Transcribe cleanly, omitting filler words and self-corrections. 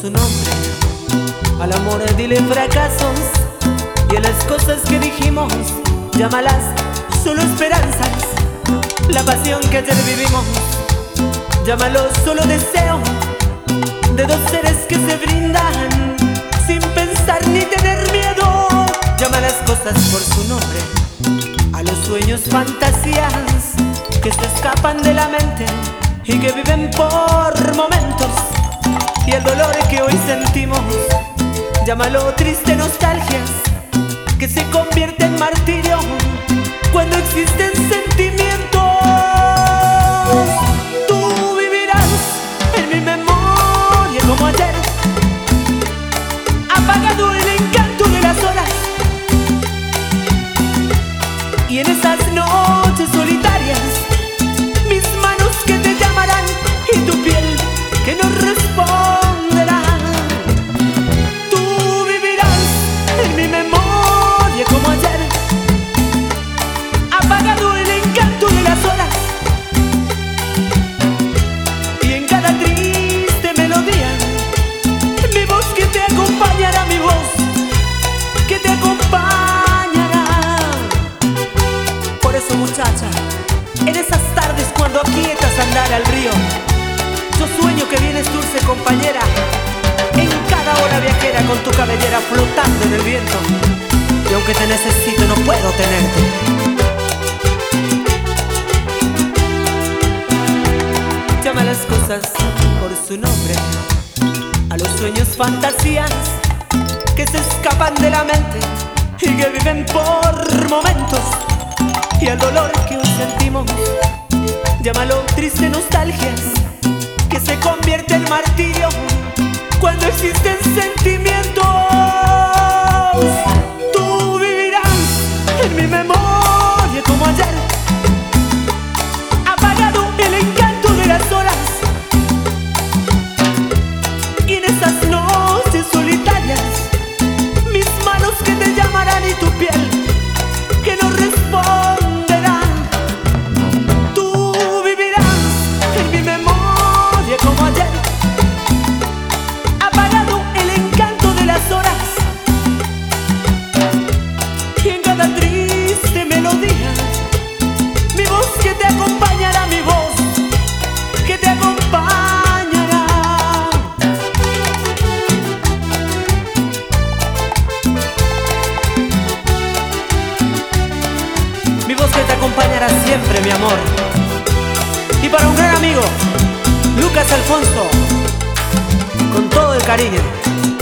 su nombre. Al amor dile fracasos, y a las cosas que dijimos llámalas solo esperanzas. La pasión que ayer vivimos, llámalo solo deseo de dos seres que se brindan sin pensar ni tener miedo. Llama las cosas por su nombre, a los sueños fantasías que se escapan de la mente y que viven por momentos. Y el dolor que hoy sentimos, llámalo triste nostalgias que se convierte en martirio cuando existen sentimientos. Tú vivirás en mi memoria como ayer, apagado el encanto de las horas. Y en esas noches solitarias, mis manos que te llamarán y tu piel que no responderá. Tú vivirás en mi memoria como ayer, apagado el encanto de las horas. Y en cada triste melodía, mi voz que te acompañará, mi voz que te acompañará. Por eso, muchacha, en esas tardes cuando aquietas andar al río, yo sueño que vienes dulce compañera, en cada hora viajera con tu cabellera flotando en el viento. Y aunque te necesito no puedo tenerte. Llama las cosas por su nombre, a los sueños fantasías que se escapan de la mente y que viven por momentos. Y al dolor que hoy sentimos, llámalo triste nostalgias que se convierte en martirio cuando existen sentimientos. Tú vivirás en mi memoria como ayer, apagado el encanto de las horas. Y en esas noches solitarias, mis manos que te llamarán y tu piel que no responderá. Tú vivirás en mi memoria como ayer, apagado el encanto de las horas. Y en cada triste melodía, mi voz que te acompañará, mi voz que te acompañará. Mi voz que te acompañará siempre, mi amor. Y para un gran amigo, Lucas Alfonso, con todo el cariño.